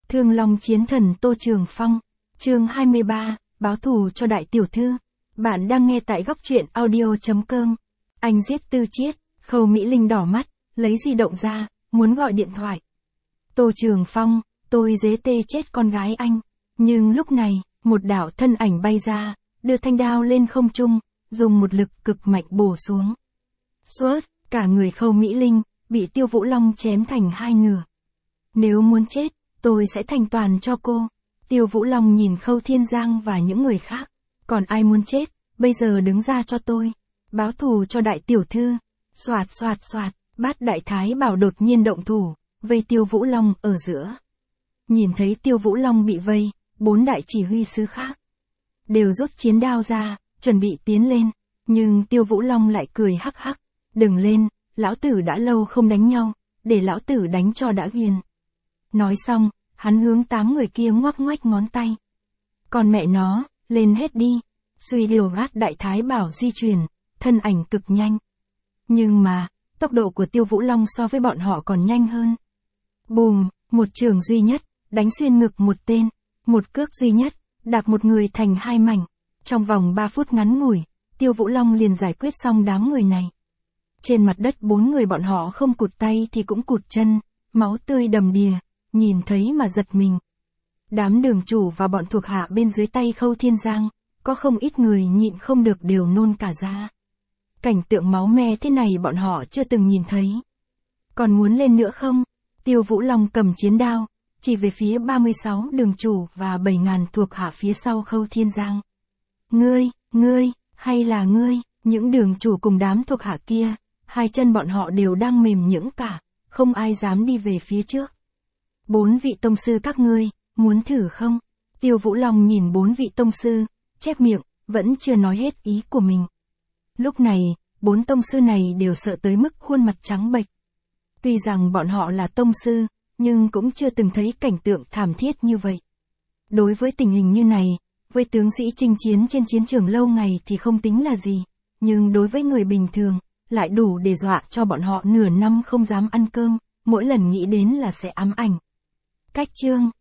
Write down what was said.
Thương Long chiến thần Tô Trường Phong, chương 23, báo thù cho đại tiểu thư. Bạn đang nghe tại góc truyện audio.com. Anh giết Tư Chiết, Khâu Mỹ Linh đỏ mắt, lấy di động ra, muốn gọi điện thoại. Tô Trường Phong, tôi dế tê chết con gái anh. Nhưng lúc này, một đạo thân ảnh bay ra, đưa thanh đao lên không trung, dùng một lực cực mạnh bổ xuống. Suốt, cả người Khâu Mỹ Linh, bị Tiêu Vũ Long chém thành hai nửa. Nếu muốn chết, tôi sẽ thành toàn cho cô. Tiêu Vũ Long nhìn Khâu Thiên Giang và những người khác. Còn ai muốn chết, bây giờ đứng ra cho tôi. Báo thù cho đại tiểu thư. Xoạt xoạt xoạt, Bát Đại Thái Bảo đột nhiên động thủ, vây Tiêu Vũ Long ở giữa. Nhìn thấy Tiêu Vũ Long bị vây, 4 đại chỉ huy sứ khác đều rút chiến đao ra, chuẩn bị tiến lên. Nhưng Tiêu Vũ Long lại cười hắc hắc. Đừng lên, lão tử đã lâu không đánh nhau, để lão tử đánh cho đã ghiền. Nói xong, hắn hướng 8 người kia ngoắc ngoách ngón tay. Còn mẹ nó, lên hết đi. Suy điều Bát Đại Thái Bảo di chuyển, thân ảnh cực nhanh. Nhưng mà, tốc độ của Tiêu Vũ Long so với bọn họ còn nhanh hơn. Bùm, một trường duy nhất, đánh xuyên ngực một tên. Một cước duy nhất, đạp một người thành hai mảnh. Trong vòng 3 phút ngắn ngủi, Tiêu Vũ Long liền giải quyết xong đám người này. Trên mặt đất 4 người bọn họ không cụt tay thì cũng cụt chân, máu tươi đầm đìa, nhìn thấy mà giật mình. Đám đường chủ và bọn thuộc hạ bên dưới tay Khâu Thiên Giang, có không ít người nhịn không được đều nôn cả ra. Cảnh tượng máu me thế này bọn họ chưa từng nhìn thấy. Còn muốn lên nữa không? Tiêu Vũ Long cầm chiến đao, chỉ về phía 36 đường chủ và 7.000 thuộc hạ phía sau Khâu Thiên Giang. Ngươi, hay là ngươi? Những đường chủ cùng đám thuộc hạ kia, hai chân bọn họ đều đang mềm nhũn cả, không ai dám đi về phía trước. 4 vị tông sư các ngươi, muốn thử không? Tiêu Vũ Long nhìn 4 vị tông sư, chép miệng, vẫn chưa nói hết ý của mình. Lúc này, 4 tông sư này đều sợ tới mức khuôn mặt trắng bệch. Tuy rằng bọn họ là tông sư, nhưng cũng chưa từng thấy cảnh tượng thảm thiết như vậy. Đối với tình hình như này, với tướng sĩ chinh chiến trên chiến trường lâu ngày thì không tính là gì, nhưng đối với người bình thường, lại đủ để dọa cho bọn họ nửa năm không dám ăn cơm, mỗi lần nghĩ đến là sẽ ám ảnh. Cách chương